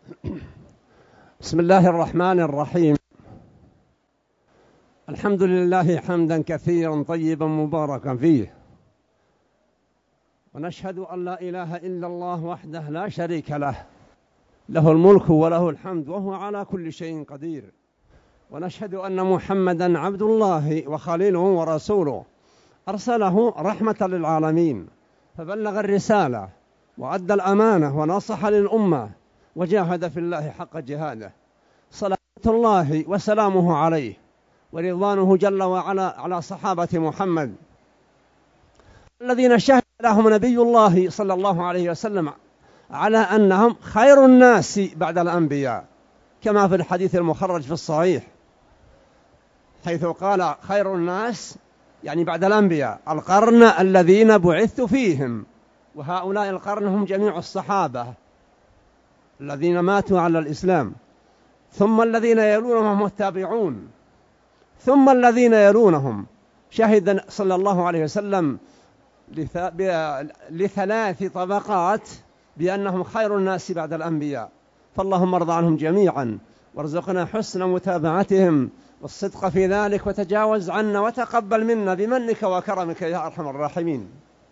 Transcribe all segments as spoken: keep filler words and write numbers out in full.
بسم الله الرحمن الرحيم. الحمد لله حمدا كثيرا طيبا مباركا فيه، ونشهد أن لا إله إلا الله وحده لا شريك له، له الملك وله الحمد وهو على كل شيء قدير. ونشهد أن محمدا عبد الله وخليله ورسوله، أرسله رحمة للعالمين، فبلغ الرسالة وأدى الأمانة ونصح للأمة وجاهد في الله حق جهاده، صلاة الله وسلامه عليه ورضوانه جل وعلا على صحابة محمد الذين شهد لهم نبي الله صلى الله عليه وسلم على أنهم خير الناس بعد الأنبياء، كما في الحديث المخرج في الصحيح، حيث قال خير الناس يعني بعد الأنبياء القرن الذين بعثت فيهم، وهؤلاء القرن هم جميع الصحابة الذين ماتوا على الإسلام، ثم الذين يلونهم التابعون، ثم الذين يلونهم. شهد صلى الله عليه وسلم لثلاث طبقات بأنهم خير الناس بعد الأنبياء، فاللهم ارض عنهم جميعا وارزقنا حسن متابعتهم والصدق في ذلك، وتجاوز عنا وتقبل منا بمنك وكرمك يا أرحم الراحمين.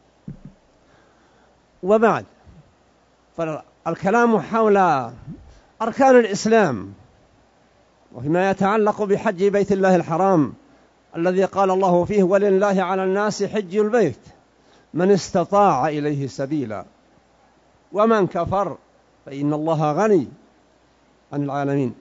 وبعد، فالكلام حول أركان الإسلام وفيما يتعلق بحج بيت الله الحرام الذي قال الله فيه ولله على الناس حج البيت من استطاع إليه سبيلا ومن كفر فإن الله غني عن العالمين.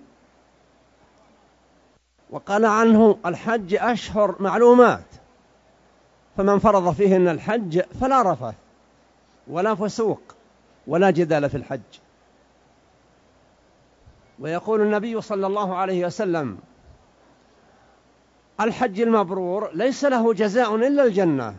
وقال عنه الحج أشهر معلومات، فمن فرض فيهن الحج فلا رفث ولا فسوق ولا جدال في الحج. ويقول النبي صلى الله عليه وسلم الحج المبرور ليس له جزاء إلا الجنة،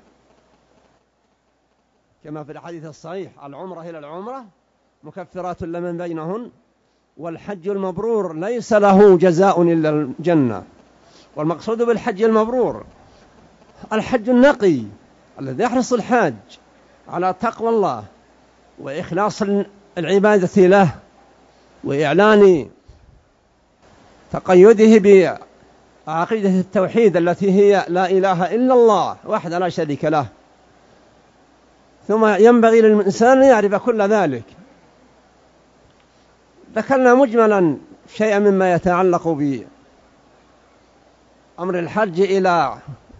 كما في الحديث الصحيح العمرة إلى العمرة مكفرات لمن بينهن، والحج المبرور ليس له جزاء إلا الجنة. والمقصود بالحج المبرور الحج النقي الذي يحرص الحاج على تقوى الله وإخلاص العبادة له وإعلان تقيده بعقيدة التوحيد التي هي لا إله إلا الله وحده لا شريك له. ثم ينبغي للإنسان أن يعرف كل ذلك. ذكرنا مجملا شيئا مما يتعلق بأمر الحج إلى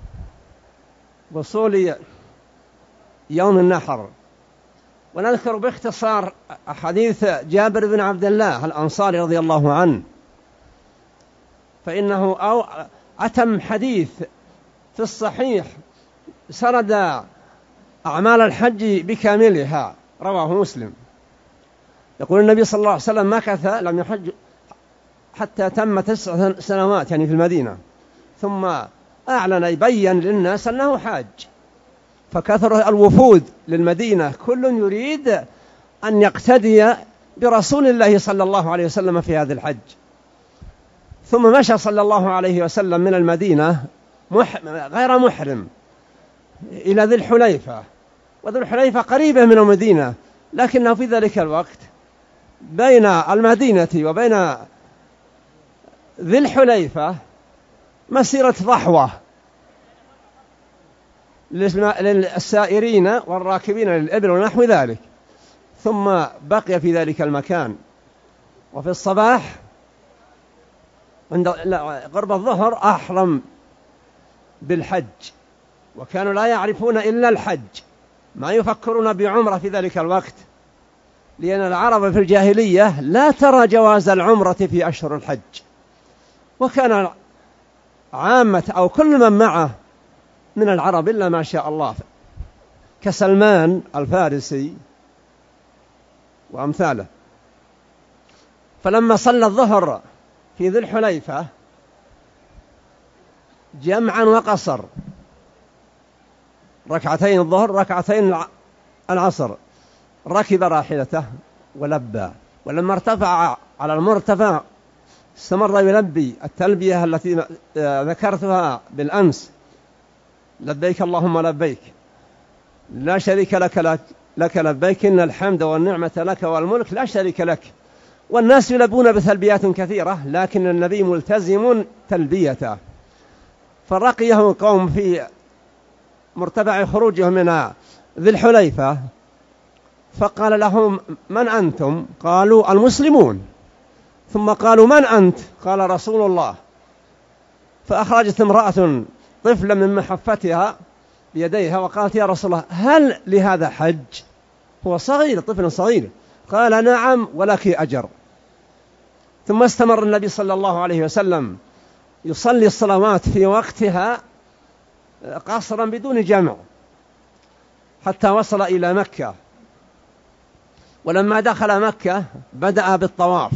وصول يوم النحر، ونذكر باختصار حديث جابر بن عبد الله الأنصاري رضي الله عنه، فإنه أو أتم حديث في الصحيح سرد أعمال الحج بكاملها، رواه مسلم. يقول النبي صلى الله عليه وسلم مكث لم يحج حتى تم تسع سنوات يعني في المدينة، ثم أعلن يبين للناس أنه حاج، فكثر الوفود للمدينة، كل يريد أن يقتدي برسول الله صلى الله عليه وسلم في هذا الحج. ثم مشى صلى الله عليه وسلم من المدينة غير محرم إلى ذي الحليفة، وذي الحليفة قريبة من المدينة، لكنه في ذلك الوقت بين المدينة وبين ذي الحليفة مسيرة ضحوة للسائرين والراكبين للإبل ونحو ذلك، ثم بقي في ذلك المكان. وفي الصباح عند قرب الظهر أحرم بالحج، وكانوا لا يعرفون إلا الحج، ما يفكرون بعمرة في ذلك الوقت، لأن العرب في الجاهلية لا ترى جواز العمرة في أشهر الحج. وكان عامة أو كل من معه من العرب إلا ما شاء الله كسلمان الفارسي وأمثاله. فلما صلى الظهر في ذي الحليفة جمعا وقصر، ركعتين الظهر ركعتين العصر، ركب راحلته ولبى، ولما ارتفع على المرتفع استمر يلبي التلبية التي ذكرتها بالأمس: لبيك اللهم لبيك لا شريك لك لك, لك لبيك إن الحمد والنعمة لك والملك لا شريك لك. والناس يلبون بتلبيات كثيرة، لكن النبي ملتزم تلبيته. فرقيه قوم في مرتفع خروجهم من ذي الحليفة، فقال لهم: من أنتم؟ قالوا: المسلمون. ثم قالوا: من أنت؟ قال: رسول الله. فأخرجت امرأة طفلا من محفتها بيديها وقالت: يا رسول الله، هل لهذا حج؟ هو صغير، طفل صغير. قال: نعم، ولك أجر. ثم استمر النبي صلى الله عليه وسلم يصلي الصلوات في وقتها قصرا بدون جمع حتى وصل إلى مكة. ولما دخل مكة بدأ بالطواف،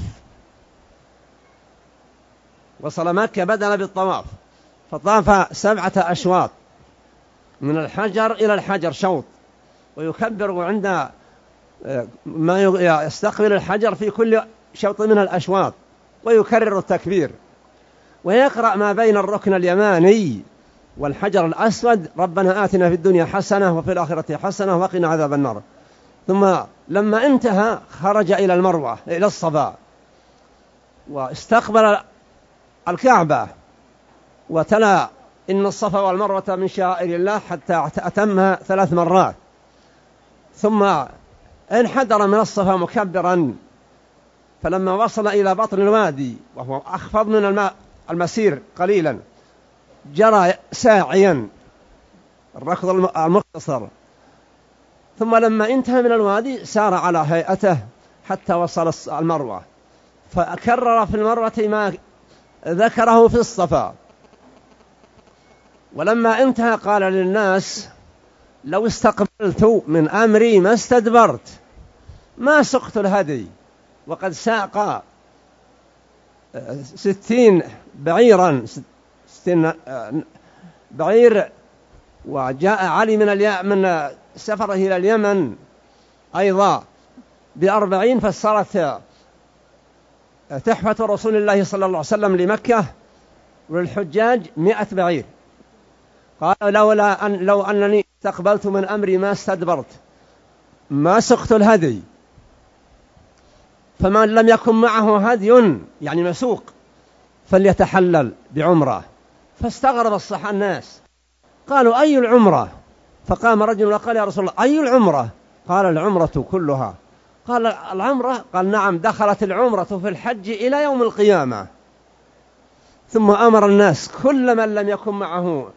وصل مكة بدأ بالطواف، فطاف سبعة أشواط من الحجر إلى الحجر شوط، ويكبر عند ما يستقبل الحجر في كل شوط من الأشواط، ويكرر التكبير، ويقرأ ما بين الركن اليماني والحجر الأسود: ربنا آتنا في الدنيا حسنة وفي الآخرة حسنة وقنا عذاب النار. ثم لما انتهى خرج إلى المروة إلى الصفا، واستقبل الكعبة وتلا: إن الصفا والمروة من شعائر الله، حتى أتمها ثلاث مرات. ثم انحدر من الصفا مكبرا، فلما وصل إلى بطن الوادي وهو أخفض من الماء المسير قليلا جرى ساعيا الركض المختصر. ثم لما انتهى من الوادي سار على هيئته حتى وصل المروة، فكرر في المروة ما ذكره في الصفا. ولما انتهى قال للناس: لو استقبلت من أمري ما استدبرت، ما سقت الهدي. وقد ساق ستين بعيرا ستين بعير، وجاء علي من من سفره إلى اليمن أيضا بأربعين، فصارت تحفة رسول الله صلى الله عليه وسلم لمكة وللحجاج مئة بعير. قال: لولا أن لو أنني استقبلت من أمري ما استدبرت، ما سقت الهدي. فمن لم يكن معه هدي يعني مسوق فليتحلل بعمرة. فاستغرب الصحابة الناس، قالوا: أي العمرة؟ فقام رجل وقال: يا رسول الله، أي العمرة؟ قال: العمرة كلها. قال: العمرة؟ قال: نعم، دخلت العمرة في الحج إلى يوم القيامة. ثم أمر الناس كل من لم يكن معه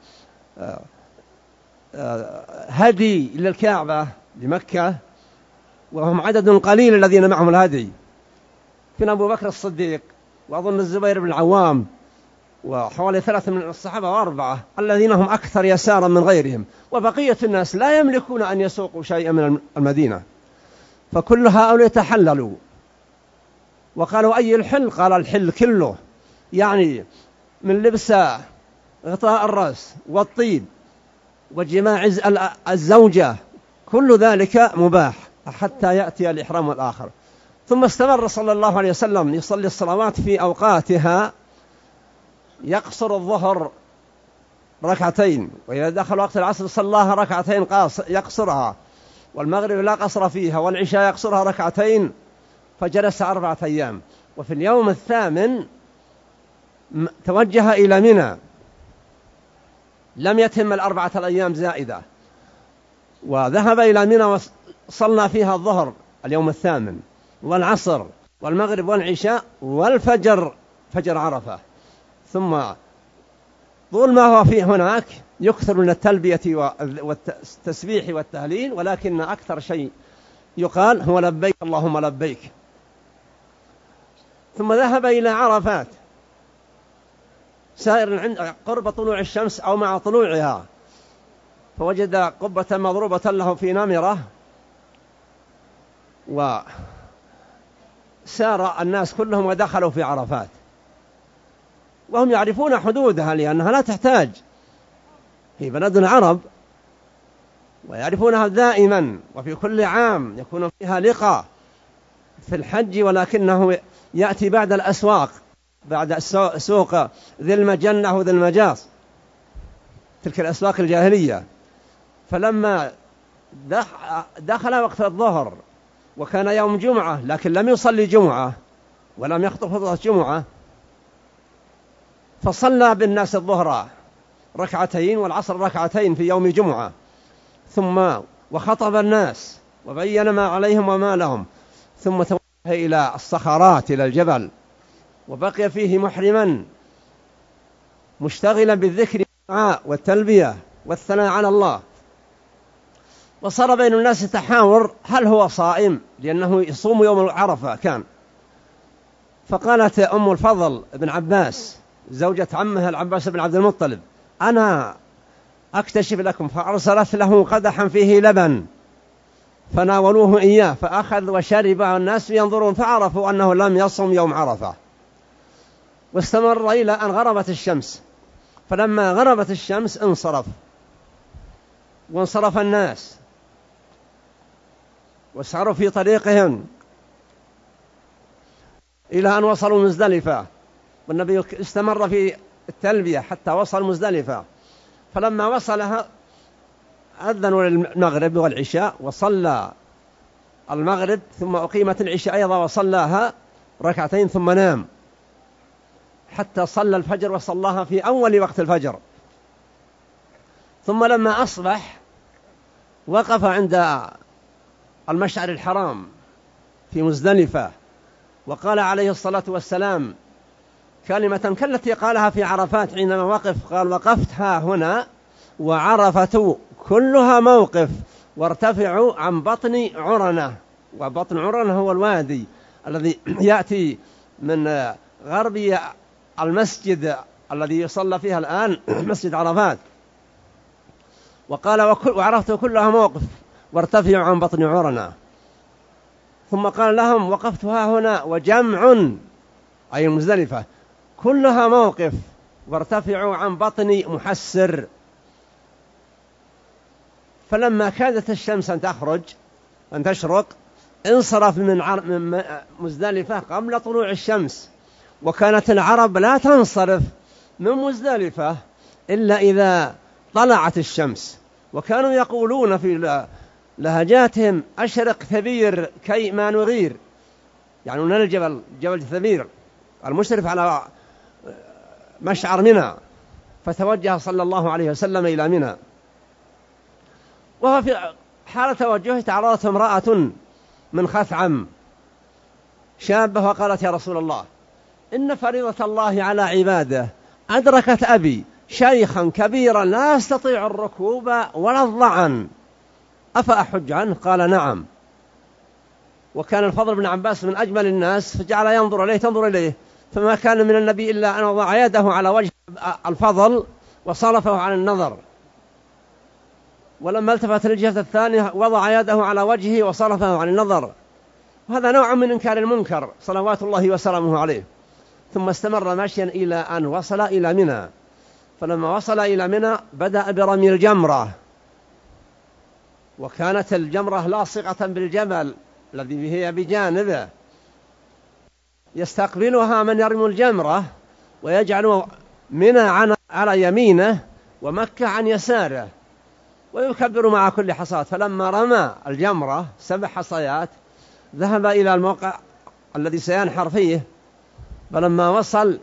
هدي للكعبة لمكة، وهم عدد قليل الذين معهم الهدي، كان أبو بكر الصديق وأظن الزبير بن العوام وحوالي ثلاثة من الصحابة وأربعة الذين هم أكثر يسارا من غيرهم، وبقية الناس لا يملكون أن يسوقوا شيئا من المدينة. فكل هؤلاء تحللوا وقالوا: أي الحل؟ قال: الحل كله، يعني من لبس غطاء الرأس والطيب وجماع الزوجة، كل ذلك مباح حتى يأتي الإحرام الآخر. ثم استمر صلى الله عليه وسلم يصلي الصلوات في أوقاتها، يقصر الظهر ركعتين، وإذا دخل وقت العصر صلاها ركعتين يقصرها، والمغرب لا قصر فيها، والعشاء يقصرها ركعتين، فجلس أربعة أيام. وفي اليوم الثامن توجه إلى منى، لم يتم الأربعة الأيام زائدة، وذهب إلى منى وصلى فيها الظهر اليوم الثامن والعصر والمغرب والعشاء والفجر، فجر عرفة. ثم طول ما هو فيه هناك يكثر من التلبية والتسبيح والتهليل، ولكن أكثر شيء يقال هو لبيك اللهم لبيك. ثم ذهب إلى عرفات سائر عند قرب طلوع الشمس أو مع طلوعها، فوجد قبة مضروبة له في نمرة، وسار الناس كلهم ودخلوا في عرفات، وهم يعرفون حدودها لأنها لا تحتاج، هي بلد العرب ويعرفونها دائما، وفي كل عام يكون فيها لقاء في الحج، ولكنه يأتي بعد الأسواق، بعد سوق ذي المجنة وذي المجاص، تلك الأسواق الجاهلية. فلما دخل وقت الظهر وكان يوم جمعة لكن لم يصلي جمعة، ولم يخطب خطبة جمعة، فصلى بالناس الظهر ركعتين والعصر ركعتين في يوم جمعة، ثم وخطب الناس وبين ما عليهم وما لهم، ثم توجه إلى الصخرات إلى الجبل، وبقي فيه محرما مشتغلا بالذكر والتلبية والثناء على الله. وصار بين الناس يتحاور هل هو صائم، لأنه يصوم يوم عرفة كان. فقالت أم الفضل بن عباس زوجة عمها العباس بن عبد المطلب أنا أكتشف لكم، فأرسلت له قدحا فيه لبن فناولوه إياه فأخذ وشرب، الناس ينظرون فعرفوا أنه لم يصم يوم عرفة. واستمر إلى أن غربت الشمس، فلما غربت الشمس انصرف وانصرف الناس وساروا في طريقهم إلى أن وصلوا مزدلفة، والنبي استمر في التلبية حتى وصل مزدلفة. فلما وصلها أذنوا للمغرب والعشاء وصلى المغرب، ثم أقيمت العشاء أيضا وصلاها ركعتين ثم نام حتى صلى الفجر، وصلاها في أول وقت الفجر. ثم لما أصبح وقف عند المشعر الحرام في مزدلفة، وقال عليه الصلاة والسلام كلمة كالتي قالها في عرفات حينما وقف، قال وقفت ها هنا وعرفة كلها موقف وارتفعوا عن بطن عرنة. وبطن عرنة هو الوادي الذي يأتي من غرب المسجد الذي يصلى فيها الآن مسجد عرفات. وقال وعرفت كلها موقف وارتفعوا عن بطن عرنة. ثم قال لهم وقفت ها هنا وجمع أي مزدلفة كلها موقف وارتفعوا عن بطن محسر. فلما كادت الشمس أن تخرج أن تشرق انصرف من, عر... من مزدلفة قبل طلوع الشمس. وكانت العرب لا تنصرف من مزدلفة إلا إذا طلعت الشمس، وكانوا يقولون في لهجاتهم أشرق ثبير كي ما نغير، يعني من الجبل جبل ثبير المشرف على مشعر منى. فتوجه صلى الله عليه وسلم إلى منى، وهو في حال توجهه تعرضت امرأة من خثعم شابة وقالت يا رسول الله إن فريضة الله على عباده أدركت أبي شيخا كبيرا لا يستطيع الركوب ولا الضعن أفأحج عنه؟ قال نعم. وكان الفضل بن عباس من أجمل الناس فجعل ينظر إليه تنظر إليه، فما كان من النبي إلا أن وضع يده على وجه الفضل وصرفه عن النظر، ولما التفت للجهة الثانية وضع يده على وجهه وصرفه عن النظر. وهذا نوع من إنكار المنكر صلوات الله وسلامه عليه. ثم استمر ماشيا إلى أن وصل إلى منى. فلما وصل إلى منى بدأ برمي الجمرة، وكانت الجمرة لاصقة بالجبل الذي هي بجانبه، يستقبلها من يرمي الجمرة ويجعل منى على يمينه ومكة عن يساره، ويكبر مع كل حصاة. فلما رمى الجمرة سبع حصيات ذهب إلى الموقع الذي سينحر فيه. فلما وصل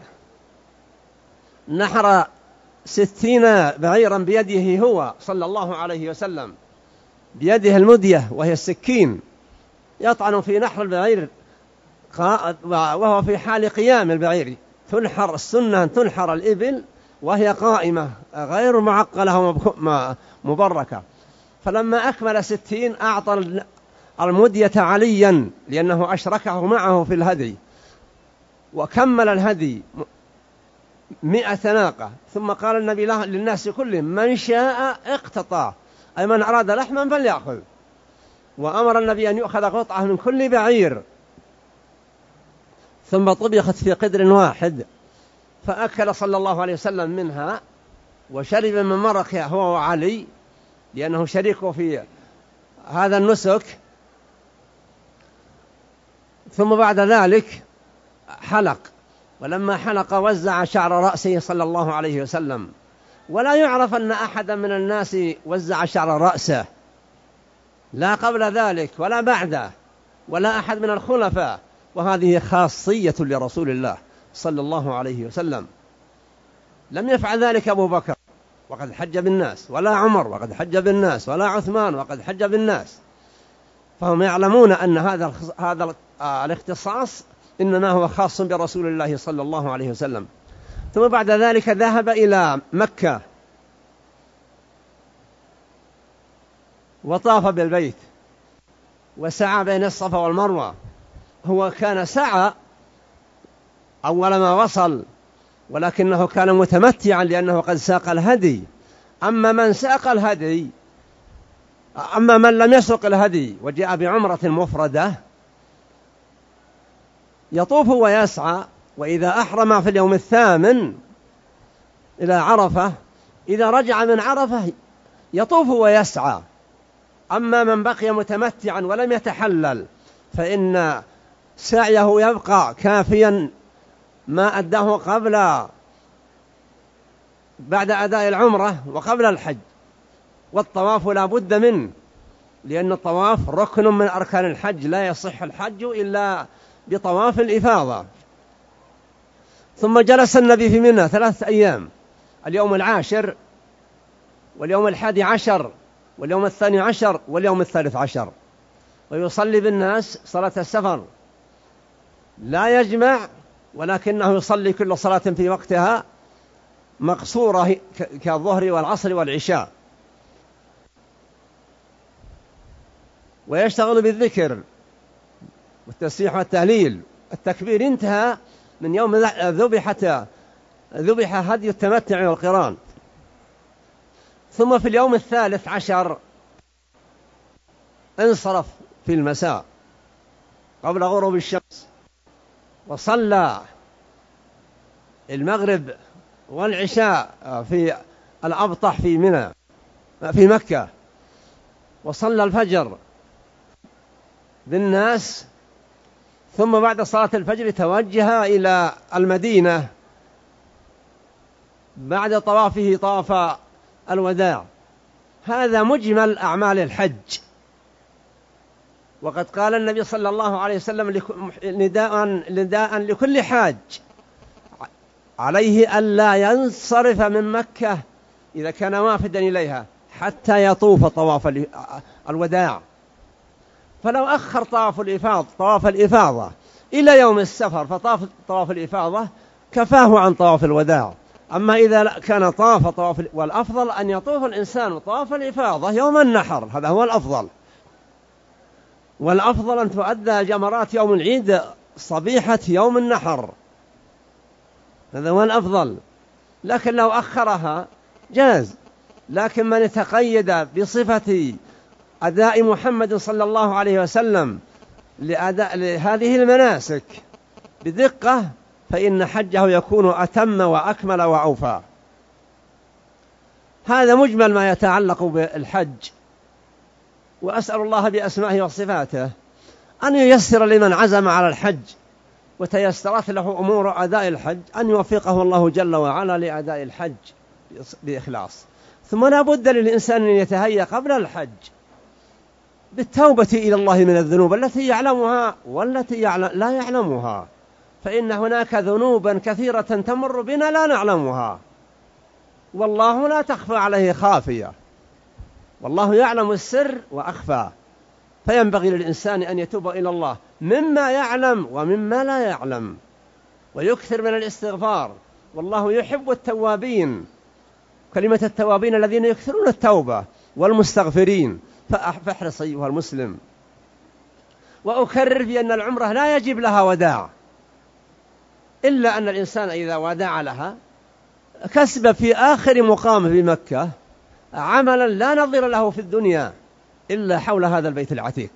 نحر ستين بعيرا بيده هو صلى الله عليه وسلم، بيده المدية وهي السكين يطعن في نحر البعير وهو في حال قيام البعير. تنحر السنة تنحر الإبل وهي قائمة غير معقلة ومبركة. فلما أكمل ستين أعطى المدية عليا لأنه أشركه معه في الهدي، وكمل الهدي مئة ناقة. ثم قال النبي للناس كلهم من شاء اقتطع، أي من أراد لحما فليأخذ. وأمر النبي أن يؤخذ قطعة من كل بعير ثم طبخت في قدر واحد، فأكل صلى الله عليه وسلم منها وشرب من مرقها هو وعلي لأنه شريكه في هذا النسك. ثم بعد ذلك حلق، ولما حلق وزع شعر رأسه صلى الله عليه وسلم. ولا يعرف أن أحدا من الناس وزع شعر رأسه لا قبل ذلك ولا بعده، ولا أحد من الخلفاء وهذه خاصية لرسول الله صلى الله عليه وسلم. لم يفعل ذلك أبو بكر وقد حج بالناس، ولا عمر وقد حج بالناس، ولا عثمان وقد حج بالناس، فهم يعلمون أن هذا هذا الاختصاص إنما هو خاص برسول الله صلى الله عليه وسلم. ثم بعد ذلك ذهب إلى مكة وطاف بالبيت وسعى بين الصفا والمروة. هو كان سعى أول ما وصل، ولكنه كان متمتعا لأنه قد ساق الهدي. أما من ساق الهدي أما من لم يسق الهدي وجاء بعمرة مفردة يطوف ويسعى، وإذا أحرم في اليوم الثامن إلى عرفة إذا رجع من عرفة يطوف ويسعى. أما من بقي متمتعا ولم يتحلل فإن سعيه يبقى كافيا ما أداه قبل بعد أداء العمرة وقبل الحج. والطواف لا بد منه، لأن الطواف ركن من أركان الحج، لا يصح الحج إلا بطواف الإفاضة. ثم جلس النبي في منى ثلاثة أيام، اليوم العاشر واليوم الحادي عشر واليوم الثاني عشر واليوم الثالث عشر، ويصلي بالناس صلاة السفر، لا يجمع ولكنه يصلي كل صلاة في وقتها مقصورة كالظهر والعصر والعشاء، ويشتغل بالذكر والتسبيح والتهليل. التكبير انتهى من يوم ذبحت ذبح هدي التمتع والقران. ثم في اليوم الثالث عشر انصرف في المساء قبل غروب الشمس وصلى المغرب والعشاء في الأبطح في منى في مكة، وصلى الفجر بالناس. ثم بعد صلاة الفجر توجه إلى المدينة بعد طوافه طواف الوداع. هذا مجمل أعمال الحج. وقد قال النبي صلى الله عليه وسلم نداء نداء لكل حاج عليه ألا ينصرف من مكة إذا كان وافدا إليها حتى يطوف طواف الوداع. فلو أخر طواف الإفاضة طواف الإفاضة إلى يوم السفر فطاف طواف الإفاضة كفاه عن طواف الوداع. أما إذا كان طاف طواف، والأفضل أن يطوف الإنسان طواف الإفاضة يوم النحر، هذا هو الأفضل. والأفضل أن تؤدى جمرات يوم العيد صبيحة يوم النحر، هذا هو الأفضل. لكن لو أخرها جاز. لكن من يتقيد بصفة أداء محمد صلى الله عليه وسلم لأداء لهذه المناسك بدقة فإن حجه يكون أتم وأكمل وأوفى. هذا مجمل ما يتعلق بالحج. وأسأل الله بأسمائه وصفاته أن ييسر لمن عزم على الحج وتيسرت له أمور أداء الحج أن يوفقه الله جل وعلا لأداء الحج بإخلاص. ثم لا بد للإنسان أن يتهيأ قبل الحج بالتوبة إلى الله من الذنوب التي يعلمها والتي يعلم لا يعلمها، فإن هناك ذنوبا كثيرة تمر بنا لا نعلمها، والله لا تخفى عليه خافية، والله يعلم السر وأخفى. فينبغي للإنسان أن يتوب إلى الله مما يعلم ومما لا يعلم، ويكثر من الاستغفار، والله يحب التوابين. كلمة التوابين الذين يكثرون التوبة والمستغفرين. فاحرص أيها المسلم. وأكرر بأن العمرة لا يجب لها وداع، إلا أن الإنسان إذا وداع لها كسب في آخر مقام في مكة عملا لا نظير له في الدنيا إلا حول هذا البيت العتيق.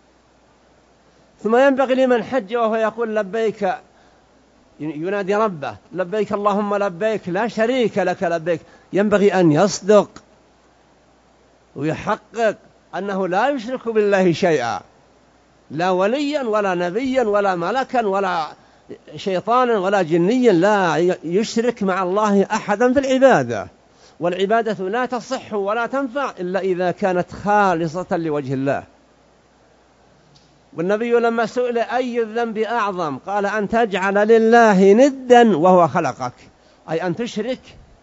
ثم ينبغي لمن حج وهو يقول لبيك، ينادي ربه لبيك اللهم لبيك لا شريك لك لبيك، ينبغي أن يصدق ويحقق أنه لا يشرك بالله شيئا، لا وليا ولا نبيا ولا ملكا ولا شيطانا ولا جنيا، لا يشرك مع الله أحدا في العبادة. والعبادة لا تصح ولا تنفع إلا إذا كانت خالصة لوجه الله. والنبي لما سئل أي الذنب أعظم قال أن تجعل لله ندا وهو خلقك، أي أن تشرك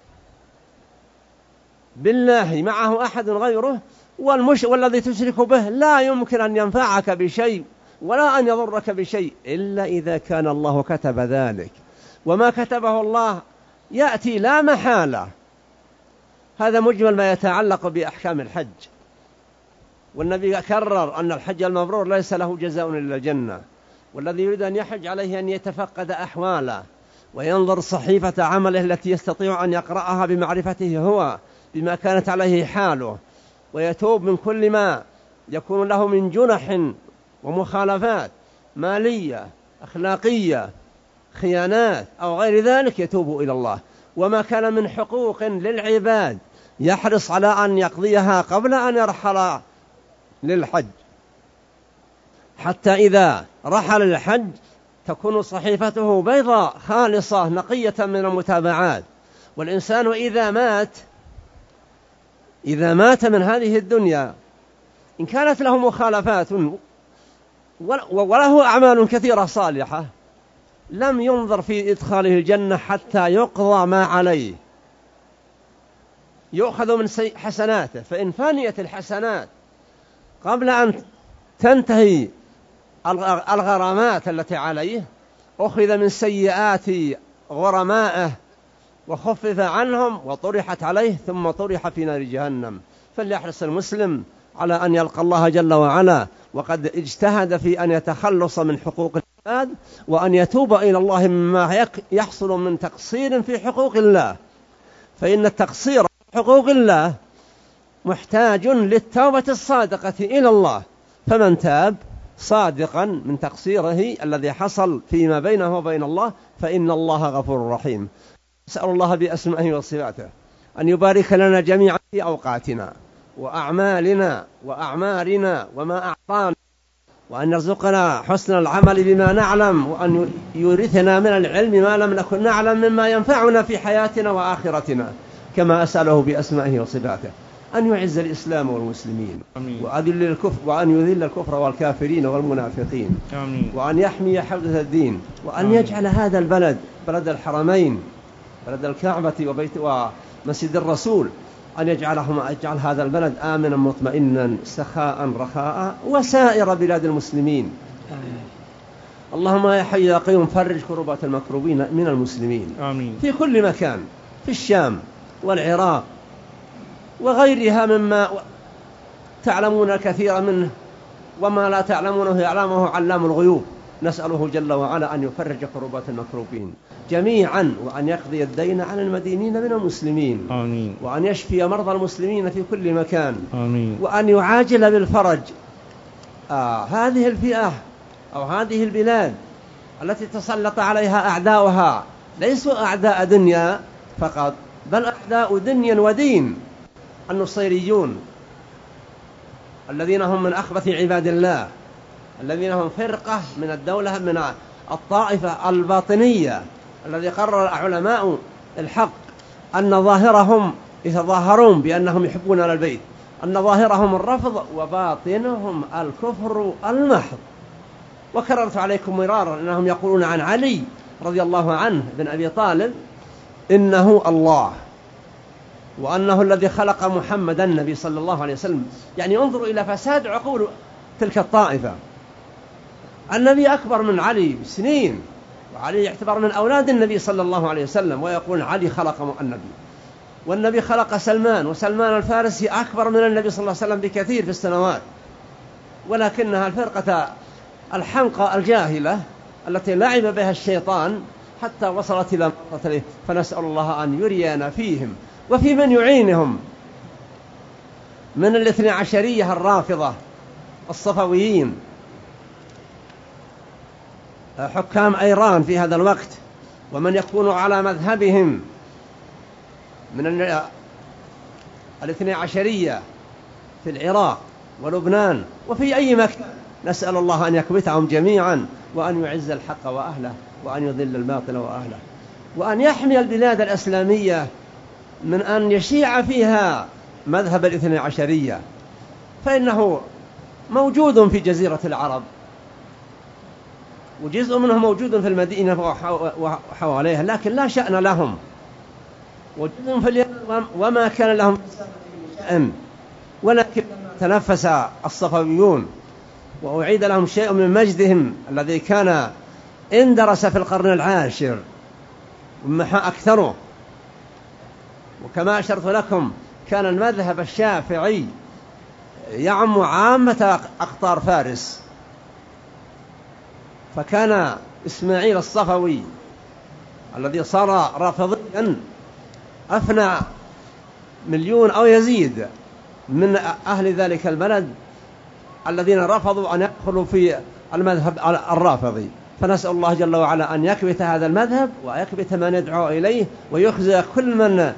بالله معه أحد غيره، والمش والذي تشرك به لا يمكن أن ينفعك بشيء ولا أن يضرك بشيء إلا إذا كان الله كتب ذلك، وما كتبه الله يأتي لا محالة. هذا مجمل ما يتعلق بأحكام الحج. والنبي كرر أن الحج المبرور ليس له جزاء إلا الجنة، والذي يريد أن يحج عليه أن يتفقد أحواله وينظر صحيفة عمله التي يستطيع أن يقرأها بمعرفته هو بما كانت عليه حاله، ويتوب من كل ما يكون له من جنح ومخالفات مالية أخلاقية خيانات أو غير ذلك، يتوب إلى الله. وما كان من حقوق للعباد يحرص على أن يقضيها قبل أن يرحل للحج، حتى إذا رحل للحج تكون صحيفته بيضاء خالصة نقية من المتابعات. والإنسان إذا مات إذا مات من هذه الدنيا إن كانت له مخالفات وله أعمال كثيرة صالحة لم ينظر في إدخاله الجنة حتى يقضى ما عليه، يؤخذ من حسناته، فإن فانيت الحسنات قبل أن تنتهي الغرامات التي عليه أخذ من سيئات غرمائه وخفف عنهم وطرحت عليه ثم طرح في نار جهنم. فليحرص المسلم على أن يلقى الله جل وعلا وقد اجتهد في أن يتخلص من حقوق العباد، وأن يتوب إلى الله مما يحصل من تقصير في حقوق الله، فإن التقصير في حقوق الله محتاج للتوبة الصادقة إلى الله. فمن تاب صادقا من تقصيره الذي حصل فيما بينه وبين الله فإن الله غفور رحيم. أسأل الله بأسمائه وصفاته أن يبارك لنا جميعا في أوقاتنا وأعمالنا وأعمارنا وما أعطانا، وأن يرزقنا حسن العمل بما نعلم، وأن يورثنا من العلم ما لم نكن نعلم مما ينفعنا في حياتنا وآخرتنا، كما أسأله بأسمائه وصفاته أن يعز الإسلام والمسلمين، وأذل الكفر وأن يذل الكفر والكافرين والمنافقين، آمين. وأن يحمي حوزة الدين، وأن آمين. يجعل هذا البلد بلد الحرمين بلد الكعبة وبيت ومسجد الرسول، أن يجعلهم يجعل هذا البلد آمنا مطمئنا سخاء رخاء وسائر بلاد المسلمين، آمين. اللهم يا حي يا قيوم فرج كربات المكروبين من المسلمين، آمين. في كل مكان، في الشام والعراق وغيرها مما تعلمون الكثير منه وما لا تعلمونه يعلمه علام الغيوب. نسأله جل وعلا أن يفرج كربات المكروبين جميعا، وأن يقضي الدين عن المدينين من المسلمين، آمين. وأن يشفي مرضى المسلمين في كل مكان، آمين. وأن يعاجل بالفرج آه هذه الفئة أو هذه البلاد التي تسلط عليها أعداؤها ليسوا أعداء دنيا فقط، بل أعداء دنيا ودين، النصيريون الذين هم من أخبث عباد الله، الذين هم فرقة من الدولة من الطائفة الباطنية، الذي قرر علماء الحق أن ظاهرهم يتظاهرون بأنهم يحبون آل البيت، أن ظاهرهم الرفض وباطنهم الكفر المحض. وكررت عليكم مرارا أنهم يقولون عن علي رضي الله عنه بن أبي طالب إنه الله، وأنه الذي خلق محمد النبي صلى الله عليه وسلم. يعني انظروا إلى فساد عقول تلك الطائفة. النبي أكبر من علي بسنين، وعلي يعتبر من أولاد النبي صلى الله عليه وسلم، ويقول علي خلق النبي، والنبي خلق سلمان، وسلمان الفارسي أكبر من النبي صلى الله عليه وسلم بكثير في السنوات، ولكنها الفرقة الحمقى الجاهلة التي لعب بها الشيطان حتى وصلت إلى مقتله. فنسأل الله أن يرينا فيهم وفي من يعينهم من الاثنى عشرية الرافضة الصفويين حكام إيران في هذا الوقت، ومن يكون على مذهبهم من الاثنى عشرية في العراق ولبنان وفي أي مكان. نسأل الله أن يكبتهم جميعا، وأن يعز الحق وأهله، وأن يذل الباطل وأهله، وأن يحمي البلاد الإسلامية من أن يشيع فيها مذهب الاثنى عشرية، فإنه موجود في جزيرة العرب وجزء منهم موجود في المدينة وحواليها لكن لا شأن لهم، وجزء في اليمن وما كان لهم شأن، ولكن تنفس الصفويون وأعيد لهم شيء من مجدهم الذي كان اندرس في القرن العاشر ومحى أكثره. وكما أشرت لكم كان المذهب الشافعي يعم عامة أقطار فارس، فكان إسماعيل الصفوي الذي صار رافضيا أفنى مليون أو يزيد من أهل ذلك البلد الذين رفضوا أن يدخلوا في المذهب الرافضي. فنسأل الله جل وعلا أن يكبت هذا المذهب ويكبت من يدعو إليه، ويخزى كل من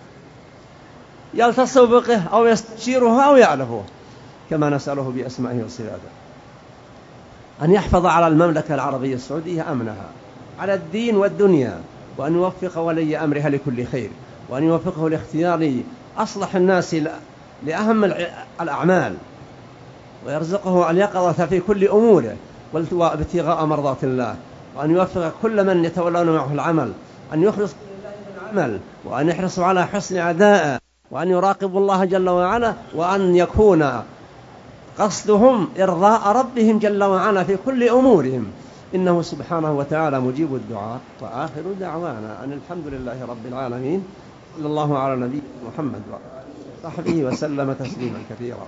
يلتصق بقه أو يستشيره أو يعلفه، كما نسأله بأسمائه وصفاته أن يحفظ على المملكة العربية السعودية أمنها على الدين والدنيا، وأن يوفق ولي أمرها لكل خير، وأن يوفقه لاختيار أصلح الناس لأهم الأعمال، ويرزقه اليقظة في كل أموره وابتغاء مرضات الله، وأن يوفق كل من يتولون معه العمل أن يخلص لله العمل، وأن يحرصوا على حسن أداءه، وأن يراقبوا الله جل وعلا، وأن يكون قصدهم إرضاء ربهم جل وعلا في كل أمورهم، إنه سبحانه وتعالى مجيب الدعاء. وآخر دعوانا أن الحمد لله رب العالمين، صلى الله على نبينا محمد وصحبه وسلم تسليما كثيرا.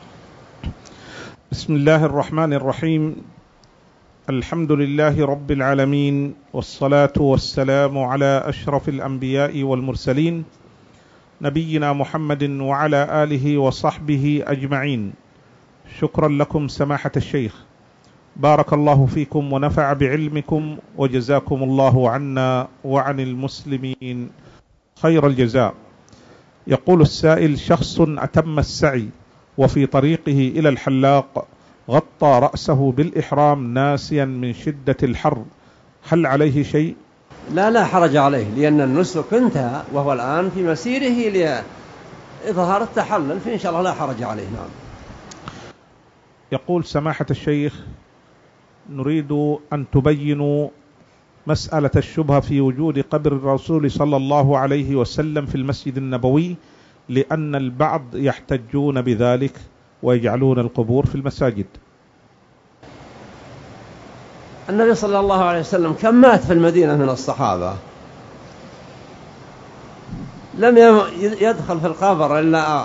بسم الله الرحمن الرحيم. الحمد لله رب العالمين، والصلاة والسلام على أشرف الأنبياء والمرسلين نبينا محمد وعلى آله وصحبه أجمعين. شكرا لكم سماحة الشيخ، بارك الله فيكم ونفع بعلمكم، وجزاكم الله عنا وعن المسلمين خير الجزاء. يقول السائل: شخص أتم السعي وفي طريقه إلى الحلاق غطى رأسه بالإحرام ناسيا من شدة الحر، هل عليه شيء؟ لا لا حرج عليه، لأن النسك انتهى وهو الآن في مسيره لإظهار التحلل، فإن شاء الله لا حرج عليه. نعم. يقول سماحة الشيخ: نريد أن تبينوا مسألة الشبهة في وجود قبر الرسول صلى الله عليه وسلم في المسجد النبوي، لأن البعض يحتجون بذلك ويجعلون القبور في المساجد. النبي صلى الله عليه وسلم كم مات في المدينة من الصحابة، لم يدخل في القبر إلا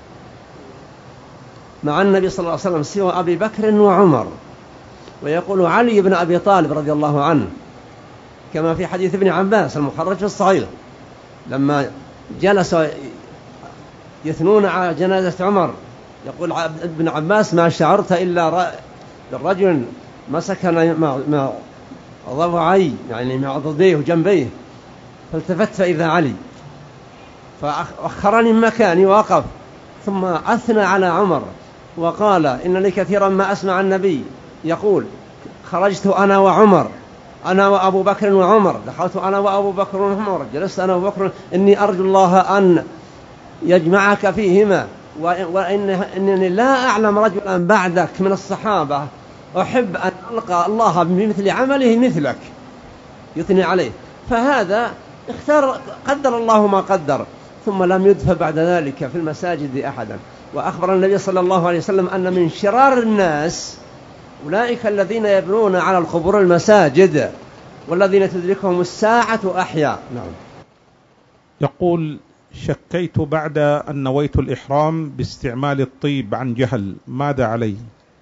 مع النبي صلى الله عليه وسلم سوى أبي بكر وعمر. ويقول علي بن أبي طالب رضي الله عنه كما في حديث ابن عباس المخرج في الصحيح، لما جلسوا يثنون على جنازة عمر، يقول ابن عباس: ما شعرت إلا بالرجل مسك مع ضبعي، يعني مع ضديه وجنبيه، فالتفت فإذا علي، فأخرني من مكاني ووقف، ثم أثنى على عمر وقال: إن لي كثيرا ما أسمع النبي يقول: خرجت أنا وعمر، أنا وأبو بكر وعمر، دخلت أنا وأبو بكر وعمر، جلست أنا وأبو بكر، إني أرجو الله أن يجمعك فيهما، وإنني لا أعلم رجلا بعدك من الصحابة أحب أن ألقى الله بمثل عمله مثلك، يثني عليه. فهذا اختار، قدر الله ما قدر، ثم لم يدفع بعد ذلك في المساجد أحدا. وأخبر النبي صلى الله عليه وسلم أن من شرار الناس أولئك الذين يبنون على القبور المساجد، والذين تدركهم الساعة أحياء. نعم. يقول: شكيت بعد أن نويت الإحرام باستعمال الطيب عن جهل، ماذا علي؟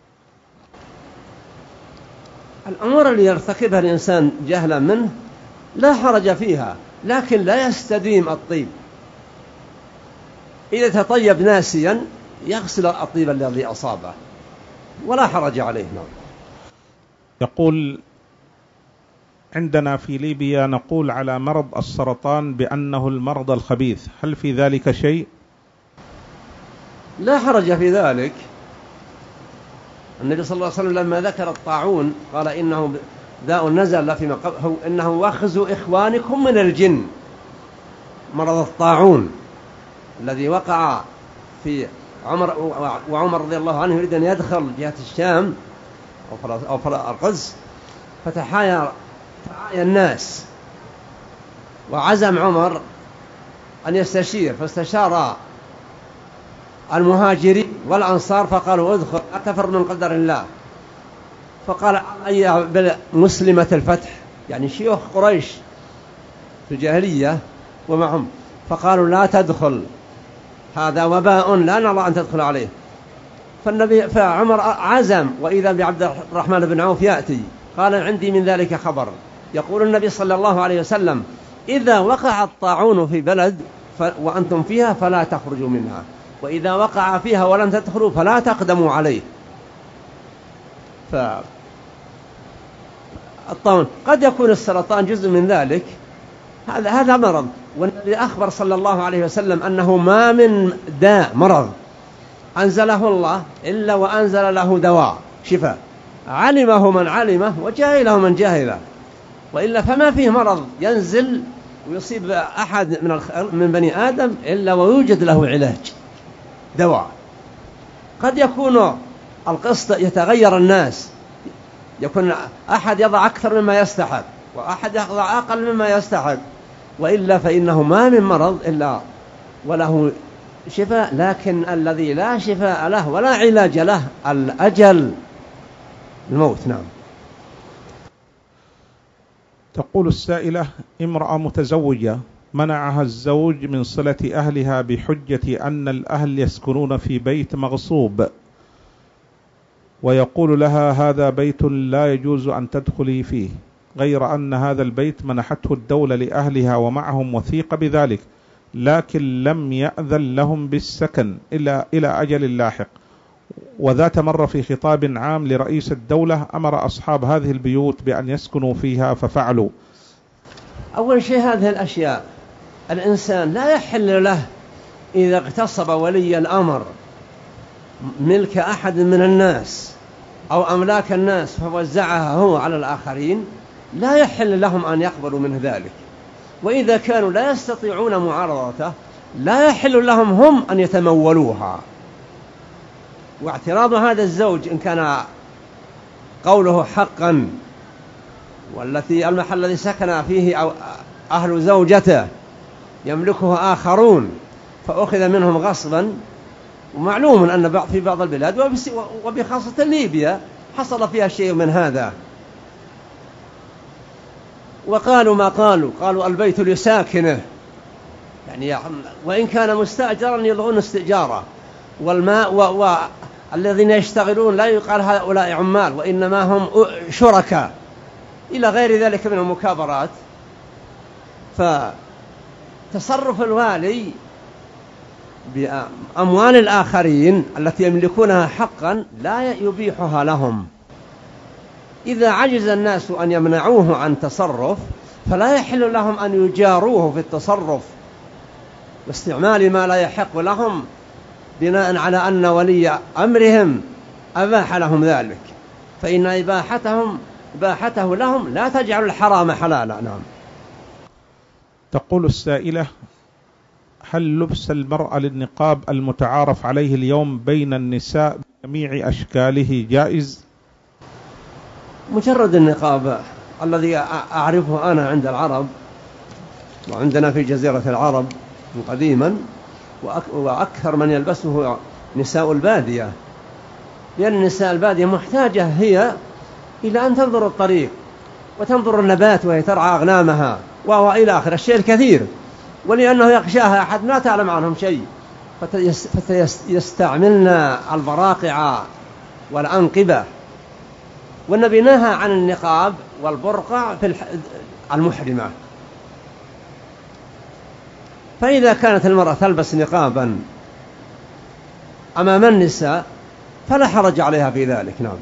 الأمور اللي يرتكبها الإنسان جهلا منه لا حرج فيها، لكن لا يستديم الطيب. إذا تطيب ناسيا يغسل الطيب الذي أصابه ولا حرج عليه. نعم. يقول: عندنا في ليبيا نقول على مرض السرطان بأنه المرض الخبيث، هل في ذلك شيء؟ لا حرج في ذلك. النبي صلى الله عليه وسلم لما ذكر الطاعون قال: إنه داء نزل فيما قبل، إنه وخز إخوانكم من الجن. مرض الطاعون الذي وقع في عمر، وعمر رضي الله عنه يريد أن يدخل جهة الشام أو القدس، فتحاير تعايا الناس، وعزم عمر أن يستشير، فاستشار المهاجرين والأنصار فقالوا ادخل أتفر من قدر الله. فقال أي مسلمة الفتح، يعني شيوخ قريش في الجاهلية ومعهم، فقالوا لا تدخل، هذا وباء لا نرى أن تدخل عليه. فالنبي فعمر عزم، وإذا بعبد الرحمن بن عوف يأتي قال عندي من ذلك خبر. يقول النبي صلى الله عليه وسلم إذا وقع الطاعون في بلد وأنتم فيها فلا تخرجوا منها، وإذا وقع فيها ولم تدخلوا فلا تقدموا عليه. فالطاعون قد يكون السرطان جزء من ذلك، هذا هذا مرض، والنبي أخبر صلى الله عليه وسلم أنه ما من داء مرض أنزله الله إلا وأنزل له دواء شفاء، علمه من علمه وجاهله من جاهله، وإلا فما فيه مرض ينزل ويصيب أحد من من بني آدم إلا ويوجد له علاج دواء. قد يكون القسط يتغير الناس، يكون أحد يضع أكثر مما يستحق وأحد يضع أقل مما يستحق، وإلا فإنه ما من مرض إلا وله شفاء، لكن الذي لا شفاء له ولا علاج له الأجل، الموت. نعم. تقول السائلة: امرأة متزوجة منعها الزوج من صلة أهلها بحجة أن الأهل يسكنون في بيت مغصوب، ويقول لها هذا بيت لا يجوز أن تدخلي فيه، غير أن هذا البيت منحته الدولة لأهلها ومعهم وثيقة بذلك، لكن لم يأذن لهم بالسكن إلا إلى أجل لاحق. وذات مرة في خطاب عام لرئيس الدولة أمر أصحاب هذه البيوت بأن يسكنوا فيها ففعلوا. أول شيء هذه الأشياء الإنسان لا يحل له إذا اغتصب ولي الأمر ملك أحد من الناس أو أملاك الناس فوزعها هو على الآخرين، لا يحل لهم أن يقبلوا منه ذلك. وإذا كانوا لا يستطيعون معارضته لا يحل لهم هم أن يتمولوها. واعتراض هذا الزوج إن كان قوله حقا، والتي المحل الذي سكن فيه أو أهل زوجته يملكه آخرون فأخذ منهم غصبا، ومعلوم أن في بعض البلاد وبخاصة ليبيا حصل فيها شيء من هذا، وقالوا ما قالوا قالوا البيت لساكنه، يعني وإن كان مستأجرا يلغون استئجاره، والماء والذين يشتغلون لا يقال هؤلاء عمال وإنما هم شركاء إلى غير ذلك من المكابرات. فتصرف الوالي بأموال الآخرين التي يملكونها حقا لا يبيحها لهم. إذا عجز الناس أن يمنعوه عن تصرف فلا يحل لهم أن يجاروه في التصرف واستعمال ما لا يحق لهم بناء على أن ولي أمرهم أباح لهم ذلك، فإن إباحتهم إباحته لهم لا تجعل الحرام حلالا. نعم. تقول السائلة: هل لبس المرأة للنقاب المتعارف عليه اليوم بين النساء بجميع أشكاله جائز؟ مجرد النقاب الذي أعرفه أنا عند العرب وعندنا في جزيرة العرب قديما، وأكثر من يلبسه نساء البادية، لأن نساء البادية محتاجة هي إلى أن تنظر الطريق وتنظر النبات وهي ترعى أغنامها وإلى آخر الشيء الكثير، ولأنه يخشاها أحد لا تعلم عنهم شيء فيستعملن البراقع والأنقبة. والنبي نهى عن النقاب والبرقع في المحرمة. فإذا كانت المرأة تلبس نقابا أمام النساء فلا حرج عليها في ذلك. نعم.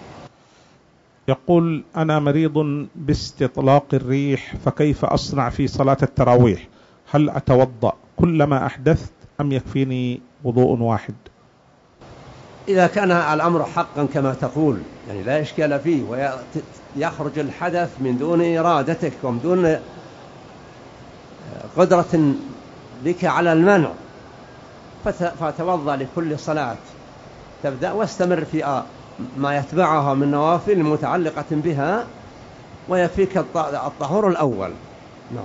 يقول: أنا مريض باستطلاق الريح، فكيف أصنع في صلاة التراويح؟ هل أتوضأ كلما أحدثت أم يكفيني وضوء واحد؟ إذا كان الأمر حقا كما تقول يعني لا إشكال فيه، ويخرج الحدث من دون إرادتك ومن دون قدرة بك على المنع، فتوضأ لكل صلاة تبدأ واستمر في ما يتبعها من نوافل متعلقة بها ويكفيك الطهور الأول. نعم.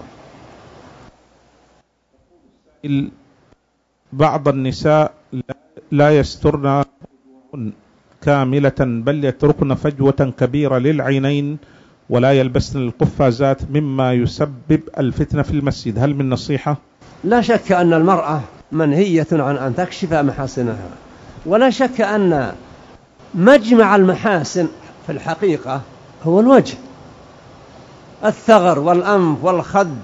بعض النساء لا يسترن كاملة بل يتركن فجوة كبيرة للعينين ولا يلبسن القفازات مما يسبب الفتنة في المسجد، هل من نصيحة؟ لا شك أن المرأة منهية عن أن تكشف محاسنها، ولا شك أن مجمع المحاسن في الحقيقة هو الوجه، الثغر والأنف والخد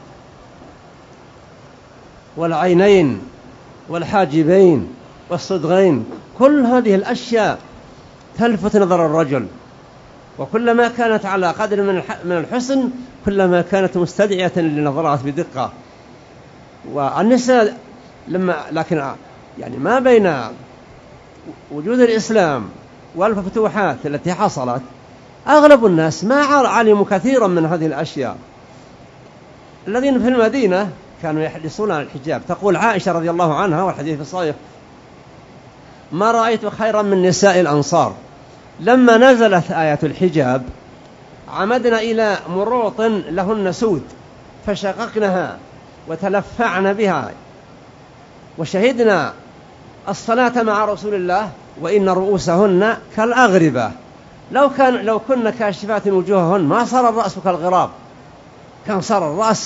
والعينين والحاجبين والصدغين، كل هذه الأشياء تلفت نظر الرجل، وكلما كانت على قدر من الحسن كلما كانت مستدعية للنظرات بدقة. والنساء لما لكن يعني ما بين وجود الإسلام والفتوحات التي حصلت أغلب الناس ما علموا كثيرا من هذه الأشياء. الذين في المدينة كانوا يحرصون على الحجاب. تقول عائشة رضي الله عنها والحديث الصحيح: ما رأيت خيرا من نساء الأنصار، لما نزلت آية الحجاب عمدنا إلى مروط لهن سود فشققنها وتلفعن بها وشهدنا الصلاة مع رسول الله وإن رؤوسهن كالأغربة، لو كان لو كن كاشفات وجوههن ما صار الرأس كالغراب، كان صار الرأس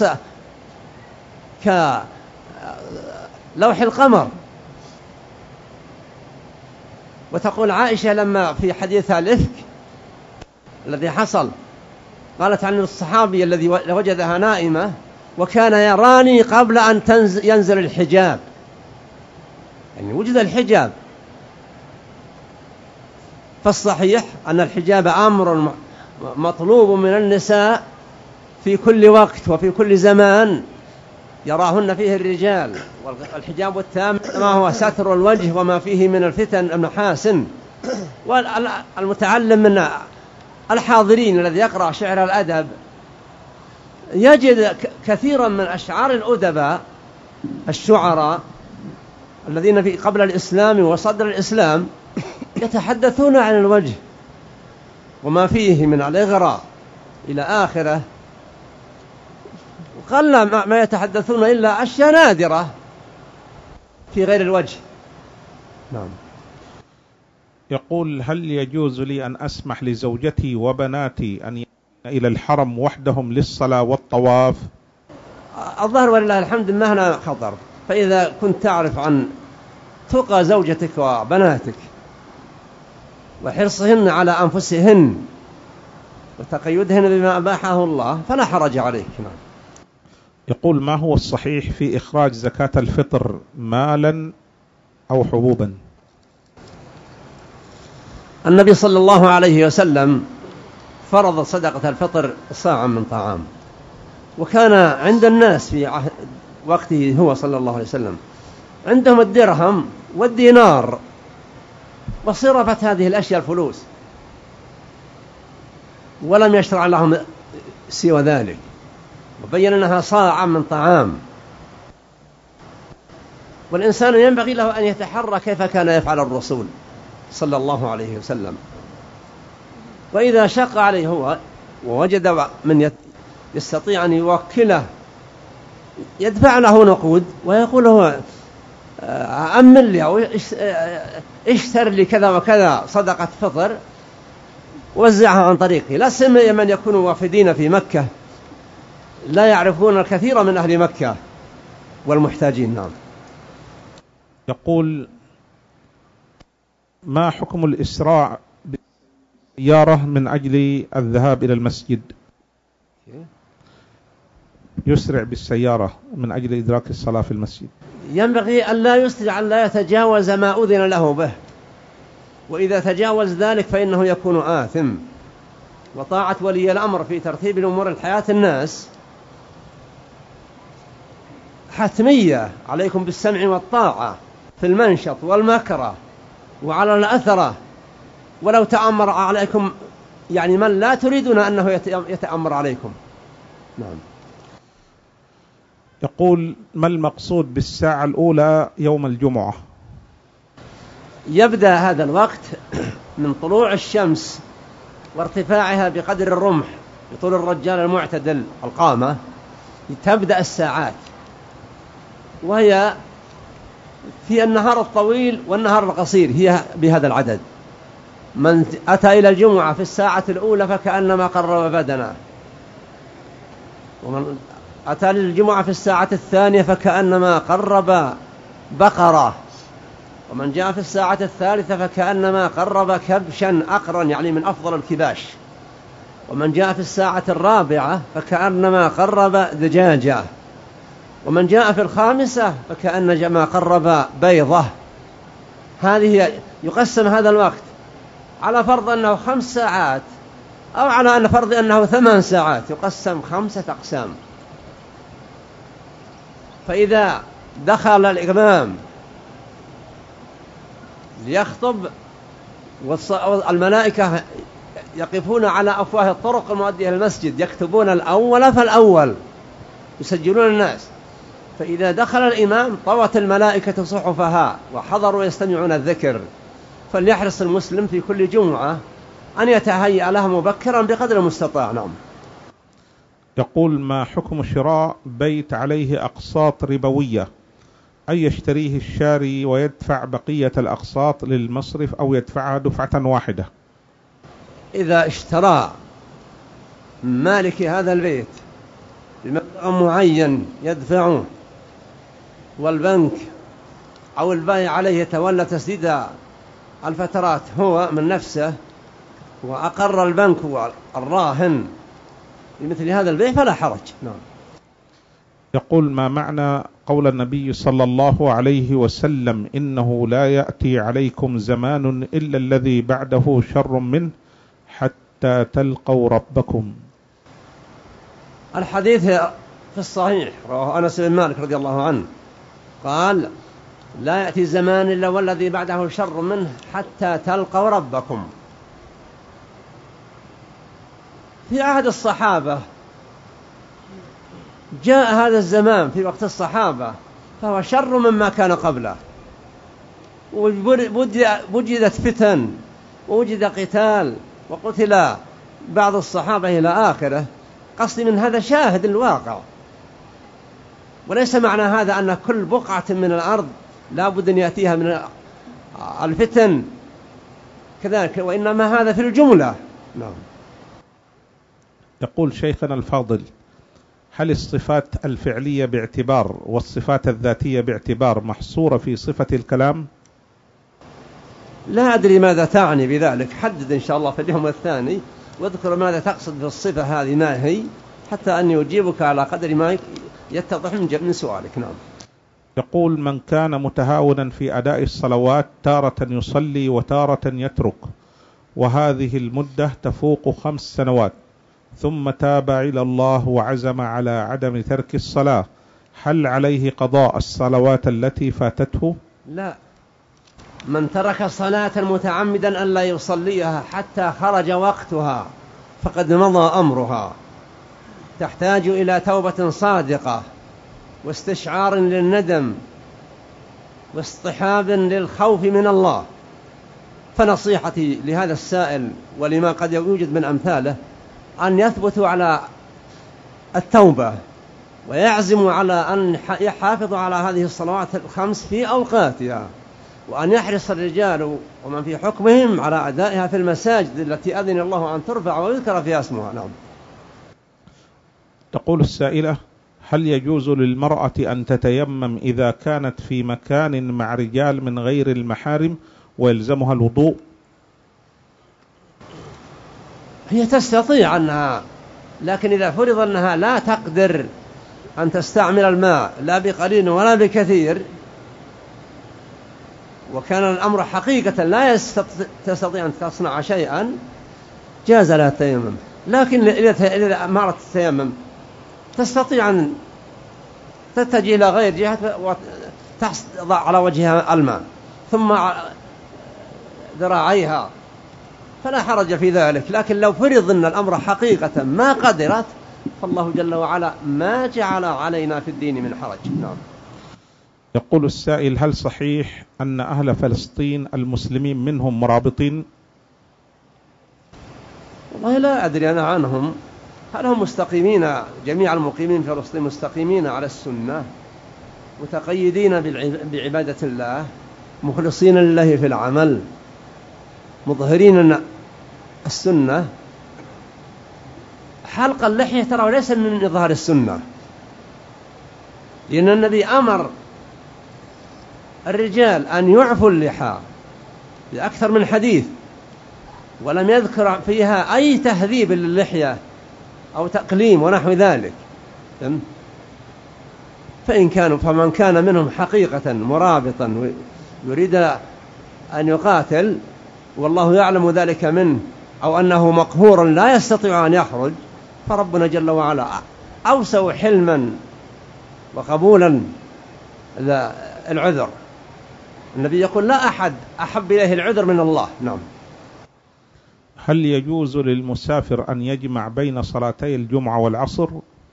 كلوح القمر. وتقول عائشة لما في حديث الإفك الذي حصل قالت عن الصحابي الذي وجدها نائمة وكان يراني قبل أن ينزل الحجاب، يعني وجد الحجاب. فالصحيح أن الحجاب أمر مطلوب من النساء في كل وقت وفي كل زمان يراهن فيه الرجال. والحجاب التام ما هو ستر الوجه وما فيه من الفتن المحاسن. والمتعلم من الحاضرين الذي يقرأ شعر الأدب يجد كثيرا من أشعار الأدباء الشعراء الذين في قبل الإسلام وصدر الإسلام يتحدثون عن الوجه وما فيه من الإغراء إلى آخره، وقل ما يتحدثون إلا أشياء نادرة في غير الوجه. نعم. يقول: هل يجوز لي أن أسمح لزوجتي وبناتي أن يأتين إلى الحرم وحدهم للصلاة والطواف؟ الظاهر ولله الحمد ما هنا خطر، فإذا كنت تعرف عن تقى زوجتك وبناتك وحرصهن على أنفسهن وتقيدهن بما أباحه الله فلا حرج عليك. نعم. يقول: ما هو الصحيح في إخراج زكاة الفطر، مالا أو حبوبا؟ النبي صلى الله عليه وسلم فرض صدقة الفطر صاعا من طعام، وكان عند الناس في وقته هو صلى الله عليه وسلم عندهم الدرهم والدينار، وصرفت هذه الأشياء الفلوس ولم يشرع لهم سوى ذلك، وبين أنها صاعا من طعام. والإنسان ينبغي له أن يتحرى كيف كان يفعل الرسول صلى الله عليه وسلم. وإذا شق عليه هو ووجد من يستطيع أن يوكله يدفع له نقود ويقول هو أمن لي أو اشتر لي كذا وكذا صدقة فطر وزعها عن طريقي، لا سيما من يكونوا وافدين في مكة لا يعرفون الكثير من أهل مكة والمحتاجين. نعم. يقول: ما حكم الإسراع بالسيارة من أجل الذهاب إلى المسجد؟ يسرع بالسيارة من أجل إدراك الصلاة في المسجد. ينبغي أن لا يسرع، أن لا يتجاوز ما أذن له به، وإذا تجاوز ذلك فإنه يكون آثم. وطاعة ولي الأمر في ترتيب الأمور الحياة الناس حتمية، عليكم بالسمع والطاعة في المنشط والمكره وعلى الأثرة، ولو تأمر عليكم يعني من لا تريدون أنه يتأمر عليكم. نعم. يقول: ما المقصود بالساعة الأولى يوم الجمعة؟ يبدأ هذا الوقت من طلوع الشمس وارتفاعها بقدر الرمح بطول الرجال المعتدل القامة تبدأ الساعات، وهي في النهار الطويل والنهار القصير هي بهذا العدد. من أتى إلى الجمعة في الساعة الأولى فكأنما قرب بدنا، ومن أتى للجمعة في الساعة الثانية فكأنما قرب بقرة، ومن جاء في الساعة الثالثة فكأنما قرب كبشا أقرا، يعني من أفضل الكباش، ومن جاء في الساعة الرابعة فكأنما قرب دجاجة، ومن جاء في الخامسة فكأنما قرب بيضة. هذه يقسم هذا الوقت على فرض أنه خمس ساعات أو على أن فرض أنه ثمان ساعات، يقسم خمسة أقسام. فإذا دخل الإمام ليخطب والملائكة يقفون على أفواه الطرق المؤدية إلى المسجد يكتبون الأول فالأول، يسجلون الناس، فإذا دخل الإمام طوت الملائكة صحفها وحضروا يستمعون الذكر. فليحرص المسلم في كل جمعة أن يتهيأ لها مبكرا بقدر المستطاع. نعم. يقول: ما حكم شراء بيت عليه أقساط ربوية، أي يشتريه الشاري ويدفع بقية الأقساط للمصرف أو يدفعها دفعة واحدة؟ إذا اشترى مالك هذا البيت بمبلغ معين يدفعه، والبنك أو البائع عليه يتولى تسديد الفترات هو من نفسه، وأقر البنك والراهن بمثل هذا البيع فلا حرج. نعم. يقول: ما معنى قول النبي صلى الله عليه وسلم: إنه لا يأتي عليكم زمان إلا الذي بعده شر منه حتى تلقوا ربكم؟ الحديث في الصحيح رواه أنس بن مالك رضي الله عنه قال: لا يأتي زمان إلا والذي بعده شر منه حتى تلقوا ربكم. في عهد الصحابة جاء هذا الزمان في وقت الصحابة فهو شر مما كان قبله، ووجدت فتن ووجد قتال وقتل بعض الصحابة إلى آخره. قصدي من هذا شاهد الواقع، وليس معنى هذا أن كل بقعة من الأرض لا بد أن يأتيها من الفتن كذلك، وإنما هذا في الجملة. نعم. يقول شيخنا الفاضل: هل الصفات الفعلية باعتبار والصفات الذاتية باعتبار محصورة في صفة الكلام؟ لا أدري ماذا تعني بذلك، حدد إن شاء الله في اليوم الثاني واذكر ماذا تقصد بالصفة هذه ما هي، حتى أن يجيبك على قدر ما يتضح من سؤالك. نعم. يقول: من كان متهاونا في أداء الصلوات تارة يصلي وتارة يترك، وهذه المدة تفوق خمس سنوات، ثم تاب إلى الله وعزم على عدم ترك الصلاة، هل عليه قضاء الصلوات التي فاتته؟ لا، من ترك صلاة متعمدا أن لا يصليها حتى خرج وقتها فقد مضى أمرها، تحتاج إلى توبة صادقة واستشعار للندم واصطحاب للخوف من الله. فنصيحتي لهذا السائل ولما قد يوجد من أمثاله أن يثبتوا على التوبة ويعزموا على أن يحافظوا على هذه الصلوات الخمس في أوقاتها، وأن يحرص الرجال ومن في حكمهم على أدائها في المساجد التي أذن الله أن ترفع ويذكر فيها اسمها. نعم. تقول السائلة: هل يجوز للمرأة أن تتيمم إذا كانت في مكان مع رجال من غير المحارم ويلزمها الوضوء؟ هي تستطيع أنها، لكن إذا فرض أنها لا تقدر أن تستعمل الماء لا بقليل ولا بكثير، وكان الأمر حقيقة لا تستطيع أن تصنع شيئا، جاز لها التيمم. لكن إذا أمرت التيمم تستطيع أن تتجه إلى غير جهة وتضع على وجهها الماء ثم ذراعيها، فلا حرج في ذلك. لكن لو فرض أن الأمر حقيقة ما قدرت فالله جل وعلا ما جعل علينا في الدين من حرج. نعم. يقول السائل: هل صحيح أن أهل فلسطين المسلمين منهم مرابطين؟ والله لا أدري أنا عنهم، هل هم مستقيمين جميع المقيمين في فلسطين مستقيمين على السنة متقيدين بعبادة الله مخلصين لله في العمل مظهرين السنة؟ حلق اللحية ترى ليس من إظهار السنة، لأن النبي أمر الرجال أن يعفوا اللحى بأكثر من حديث، ولم يذكر فيها أي تهذيب للحية أو تقليم ونحو ذلك. فإن كانوا فمن كان منهم حقيقة مرابطا يريد أن يقاتل والله يعلم ذلك منه، أو أنه مقهور لا يستطيع أن يخرج، فربنا جل وعلا أوسع حلما وقبولا العذر. النبي يقول لا أحد أحب إليه العذر من الله. نعم. هل يجوز للمسافر أن يجمع بين صلاتي الجمعة والعصر؟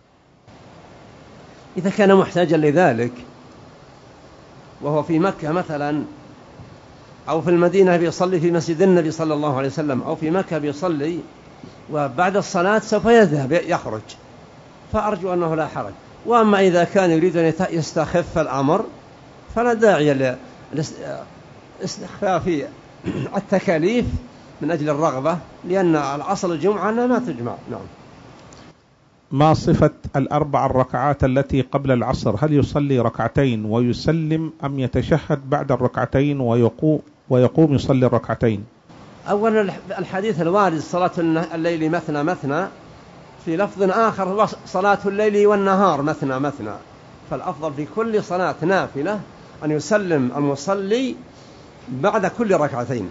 إذا كان محتاجا لذلك وهو في مكة مثلا أو في المدينة بيصلي في مسجد النبي صلى الله عليه وسلم، أو في مكة بيصلي وبعد الصلاة سوف يذهب يخرج، فأرجو أنه لا حرج. وأما إذا كان يريد أن يستخف الأمر فلا داعي لاستخفاف التكاليف من أجل الرغبة، لأن الأصل الجمعة أنها ما تجمع. نعم. ما صفة الأربع الركعات التي قبل العصر؟ هل يصلي ركعتين ويسلم أم يتشهد بعد الركعتين ويقوم ويقوم يصلي الركعتين؟ أولا الحديث الوارد صلاة الليل مثنى مثنى، في لفظ آخر صلاة الليل والنهار مثنى مثنى، فالأفضل في كل صلاة نافلة أن يسلم المصلي بعد كل ركعتين.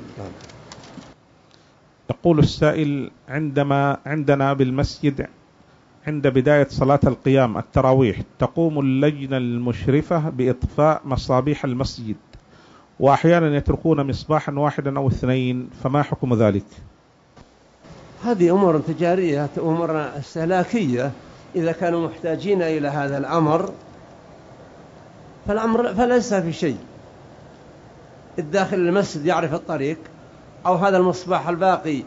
يقول السائل: عندما عندنا بالمسجد عند بداية صلاة القيام التراويح تقوم اللجنة المشرفة بإطفاء مصابيح المسجد، وأحيانا يتركون مصباحا واحدا أو اثنين، فما حكم ذلك؟ هذه أمور تجارية، أمور استهلاكية. إذا كانوا محتاجين إلى هذا الأمر فالأمر فليس في شيء. الداخل المسجد يعرف الطريق، أو هذا المصباح الباقي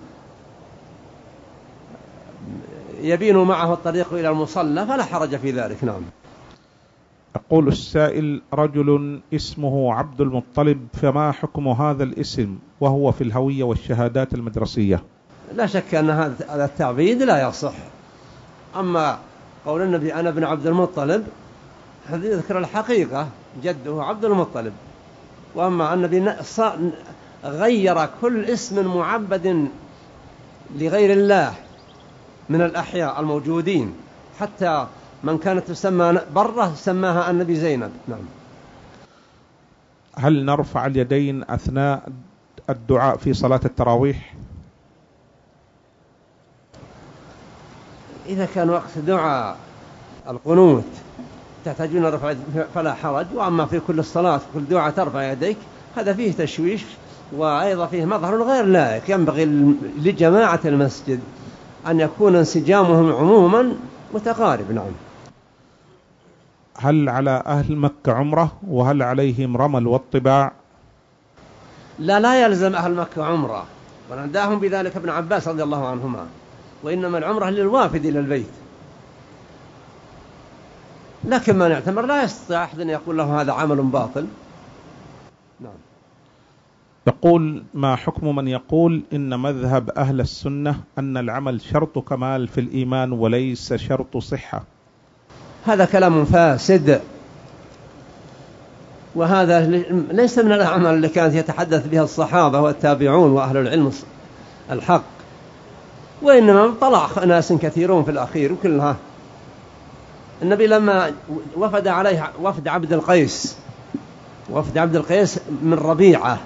يبين معه الطريق إلى المصلى فلا حرج في ذلك. نعم. يقول السائل: رجل اسمه عبد المطلب، فما حكم هذا الاسم وهو في الهوية والشهادات المدرسية؟ لا شك أن هذا التعبيد لا يصح. أما قول النبي أنا ابن عبد المطلب هذا يذكر الحقيقة، جده عبد المطلب. وأما النبي غير كل اسم معبد لغير الله من الأحياء الموجودين، حتى من كانت تسمى برة سماها النبي زينب. نعم. هل نرفع اليدين أثناء الدعاء في صلاة التراويح؟ إذا كان وقت دعاء القنوت تحتاجون رفع فلا حرج، وأما في كل الصلاة في كل دعاء ترفع يديك هذا فيه تشويش، وأيضا فيه مظهر غير لائق. ينبغي لجماعة المسجد أن يكون انسجامهم عموما متقارب. نعم. هل على أهل مكة عمرة وهل عليهم رمل والطباع؟ لا لا يلزم أهل مكة عمرة، وناداهم بذلك ابن عباس رضي الله عنهما، وإنما العمرة للوافد إلى البيت. لكن من اعتمر لا يستطيع أحد أن يقول له هذا عمل باطل. نعم. يقول: ما حكم من يقول إن مذهب أهل السنة أن العمل شرط كمال في الإيمان وليس شرط صحة؟ هذا كلام فاسد، وهذا ليس من الأعمال اللي كانت يتحدث بها الصحابة والتابعون وأهل العلم الحق، وإنما طلع ناس كثيرون في الأخير وكلها. النبي لما وفد عليه وفد عبد القيس وفد عبد القيس من ربيعة،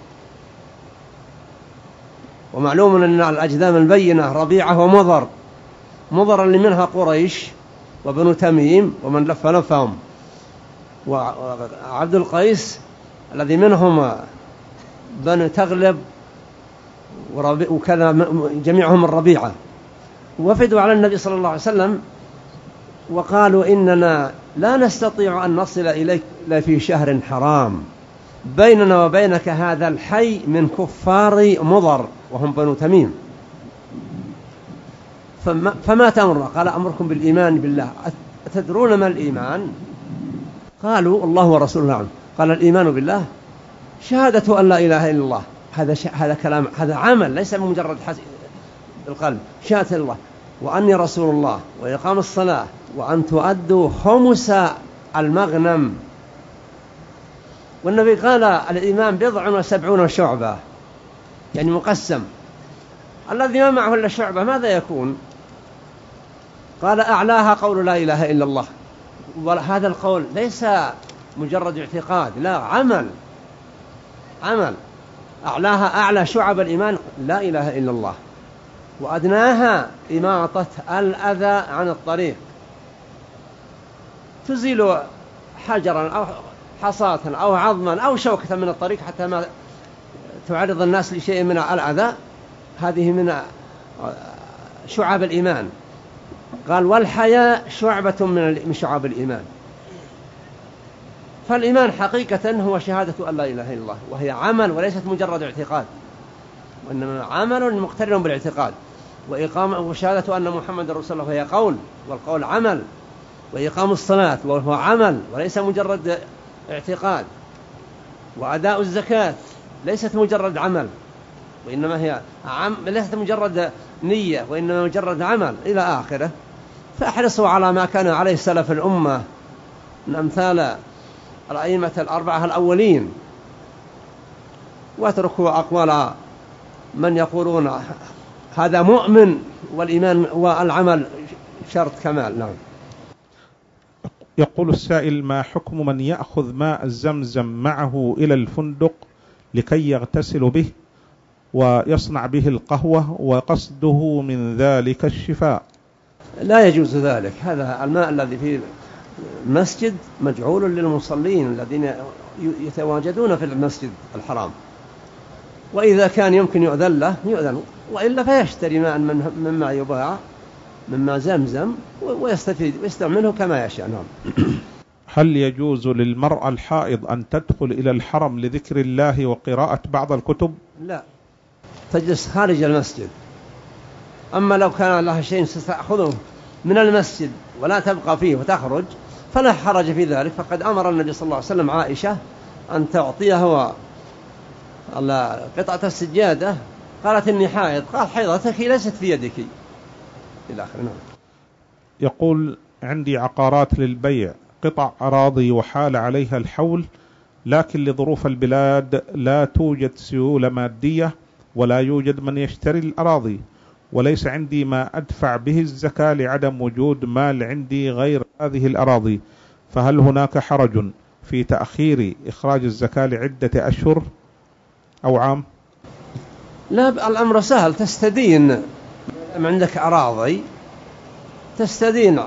ومعلوم أن الأجدام البينة ربيعة ومضر، مضر اللي منها قريش وبنو تميم ومن لف لفهم، وعبد القيس الذي منهم بنو تغلب وكذا جميعهم الربيعة. وفدوا على النبي صلى الله عليه وسلم وقالوا إننا لا نستطيع أن نصل إليك إلا في شهر حرام، بيننا وبينك هذا الحي من كفار مضر وهم بنو تميم، فما, فما تأمرنا؟ قال أمركم بالإيمان بالله. أتدرون ما الإيمان؟ قالوا الله ورسوله نعم. قال الإيمان بالله شهادة أن لا إله إلا الله. هذا هذا كلام، هذا عمل ليس مجرد القلب. شهادة الله وأني رسول الله وإقام الصلاة وأن تؤدوا خمس المغنم. والنبي قال الإيمان بضع وسبعون شعبة، يعني مقسم. الذي ما معه إلا شعبة ماذا يكون؟ قال أعلاها قول لا إله إلا الله. وهذا القول ليس مجرد اعتقاد، لا، عمل عمل. أعلاها أعلى شعب الإيمان لا إله إلا الله، وأدناها إماطة الأذى عن الطريق، تزيل حجرا أو حصاة أو عظما أو شوكة من الطريق حتى ما تعرض الناس لشيء من الأذى. هذه من شعب الإيمان. قال والحياء شعبة من شعب الإيمان. فالإيمان حقيقة هو شهادة أن لا إله إلا الله، وهي عمل وليست مجرد اعتقاد، وإنما عمل مقترن بالاعتقاد. وإقامة وشهادة أن محمد رسول الله وهي قول، والقول عمل. وإقام الصلاة وهو عمل وليس مجرد اعتقاد. وأداء الزكاة ليست مجرد عمل، وإنما هي عم ليست مجرد نية، وإنما مجرد عمل إلى آخره. فاحرصوا على ما كان عليه سلف الأمة من أمثال الأئمة الأربعة الأولين، واتركوا أقوال من يقولون هذا مؤمن والإيمان والعمل شرط كمال. نعم. يقول السائل: ما حكم من يأخذ ماء الزمزم معه إلى الفندق لكي يغتسل به ويصنع به القهوة وقصده من ذلك الشفاء؟ لا يجوز ذلك. هذا الماء الذي في المسجد مجعول للمصلين الذين يتواجدون في المسجد الحرام، وإذا كان يمكن يؤذن له يؤذن، وإلا فيشتري ماء مما يباع مما زمزم ويستفيد ويستعمله كما يشاء. نعم. هل يجوز للمرأة الحائض أن تدخل إلى الحرم لذكر الله وقراءة بعض الكتب؟ لا، تجلس خارج المسجد. أما لو كان لها شيء ستأخذه من المسجد ولا تبقى فيه وتخرج فلا حرج في ذلك. فقد أمر النبي صلى الله عليه وسلم عائشة أن تعطيه قطعة السجادة، قالت إني حائض، قال حيضتك ليست في يدك إلى آخره. نعم. يقول: عندي عقارات للبيع، قطع أراضي وحال عليها الحول، لكن لظروف البلاد لا توجد سيولة مادية ولا يوجد من يشتري الأراضي، وليس عندي ما أدفع به الزكاة لعدم وجود مال عندي غير هذه الأراضي، فهل هناك حرج في تأخير إخراج الزكاة لعدة أشهر أو عام؟ لا، الأمر سهل. تستدين عندك أراضي، تستدين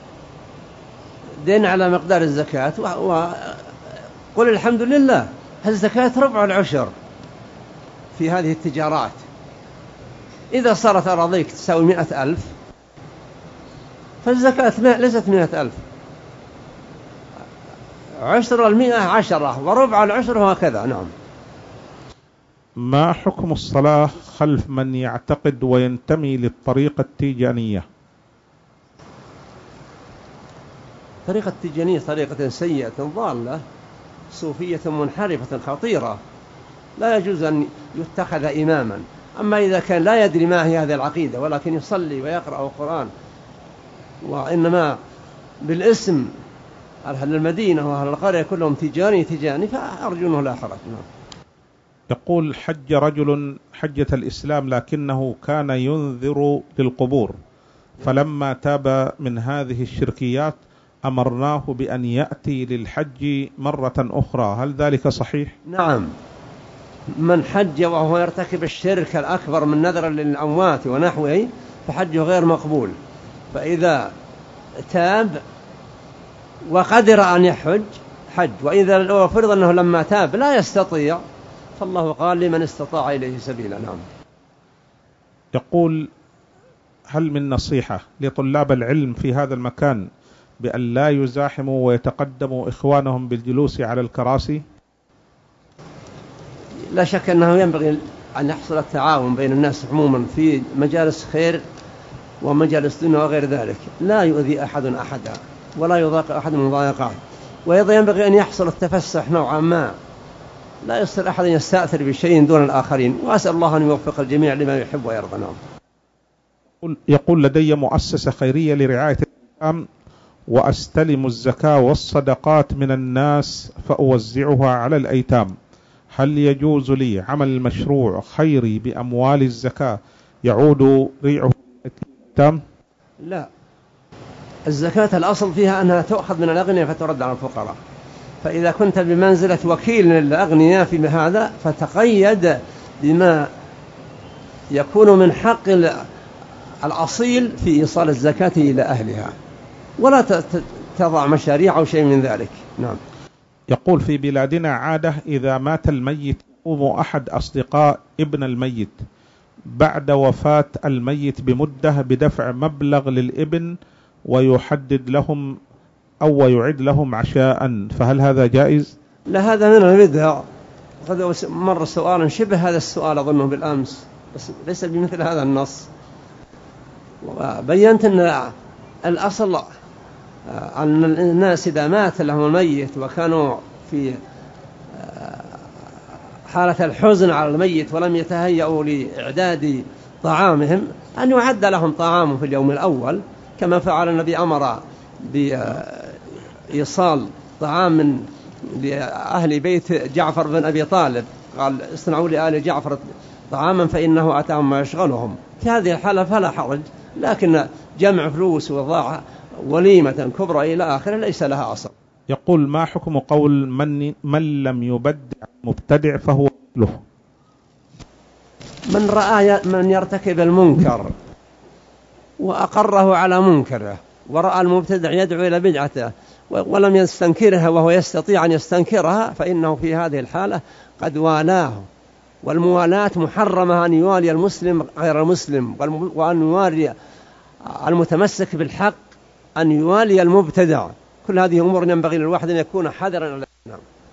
دين على مقدار الزكاة وقل الحمد لله. الزكاة ربع العشر في هذه التجارات. إذا صارت أراضيك تساوي مئة ألف فالزكاة ليست مئة ألف، عشر المئة عشرة وربع العشر وهكذا. نعم. ما حكم الصلاة خلف من يعتقد وينتمي للطريقة التيجانية؟ طريقة التيجانية طريقة سيئة ضالة صوفية منحرفة خطيرة، لا يجوز أن يتخذ إماما. أما إذا كان لا يدري ما هي هذه العقيدة ولكن يصلي ويقرأ القرآن وإنما بالاسم أهل المدينة وأهل القرية كلهم تجاني تجاني فأرجو أنه لا حرج. يقول: حج رجل حجة الإسلام لكنه كان ينذر للقبور، فلما تاب من هذه الشركيات أمرناه بأن يأتي للحج مرة أخرى، هل ذلك صحيح؟ نعم. من حج وهو يرتكب الشرك الأكبر من نذر للأموات ونحوه فحجه غير مقبول. فإذا تاب وقدر أن يحج حج، وإذا لو فرض أنه لما تاب لا يستطيع فالله قال لمن استطاع إليه سبيلا. نعم. يقول: هل من نصيحة لطلاب العلم في هذا المكان بأن لا يزاحموا ويتقدموا إخوانهم بالجلوس على الكراسي؟ لا شك أنه ينبغي أن يحصل التعاون بين الناس عموما في مجالس خير ومجالس الدنيا وغير ذلك، لا يؤذي أحد أحدا ولا يضايق أحد من المضايقات. وأيضا ينبغي أن يحصل التفسح نوعا ما، لا يصير أحد يستأثر بشيء دون الآخرين، وأسأل الله أن يوفق الجميع لما يحب ويرضى. نعم. يقول لدي مؤسسة خيرية لرعاية الأيتام وأستلم الزكاة والصدقات من الناس فأوزعها على الأيتام، هل يجوز لي عمل مشروع خيري بأموال الزكاة يعود ريعه الأيتام؟ لا، الزكاة الأصل فيها أنها تؤخذ من الأغنياء فترد على الفقراء، فإذا كنت بمنزلة وكيل للأغنياء في هذا فتقيد بما يكون من حق الأصيل في إيصال الزكاة إلى أهلها، ولا تضع مشاريع أو شيء من ذلك. نعم. يقول في بلادنا عادة إذا مات الميت يقوم أحد أصدقاء ابن الميت بعد وفاة الميت بمدة بدفع مبلغ للابن ويحدد لهم أو يعد لهم عشاء، فهل هذا جائز؟ لا، هذا من البدع. قد مر سؤال شبه هذا السؤال أظنه بالأمس، بس ليس بمثل هذا النص. وبينت أن الأصل أن الناس إذا مات لهم الميت وكانوا في حالة الحزن على الميت ولم يتهيأوا لإعداد طعامهم أن يعد لهم طعام في اليوم الأول، كما فعل النبي أمر بإيصال طعام من لأهل بيت جعفر بن أبي طالب، قال اصنعوا لآل جعفر طعاما فإنه أتاهم ما يشغلهم. في هذه الحالة فلا حرج، لكن جمع فلوس وضاع وليمة كبرى إلى آخره ليس لها أصل. يقول ما حكم قول من, من لم يبدع مبتدع فهو له؟ من رأى من يرتكب المنكر وأقره على منكره ورأى المبتدع يدعو إلى بدعته ولم يستنكرها وهو يستطيع أن يستنكرها فإنه في هذه الحالة قد والاه، والموالاة محرمة، أن يوالي المسلم غير المسلم، وأن يوالي المتمسك بالحق أن يوالي المبتدع. كل هذه أمور ينبغي للواحد أن يكون حذرا. نعم.